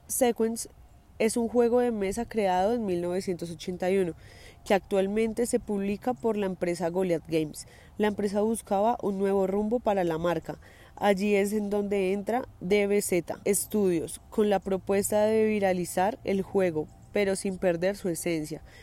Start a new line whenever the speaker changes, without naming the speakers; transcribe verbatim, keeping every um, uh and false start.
Sequence es un juego de mesa creado en mil novecientos ochenta y uno que actualmente se publica por la empresa Goliath Games. La empresa buscaba un nuevo rumbo para la marca. Allí es en donde entra D B Z Studios con la propuesta de viralizar el juego, pero sin perder su esencia.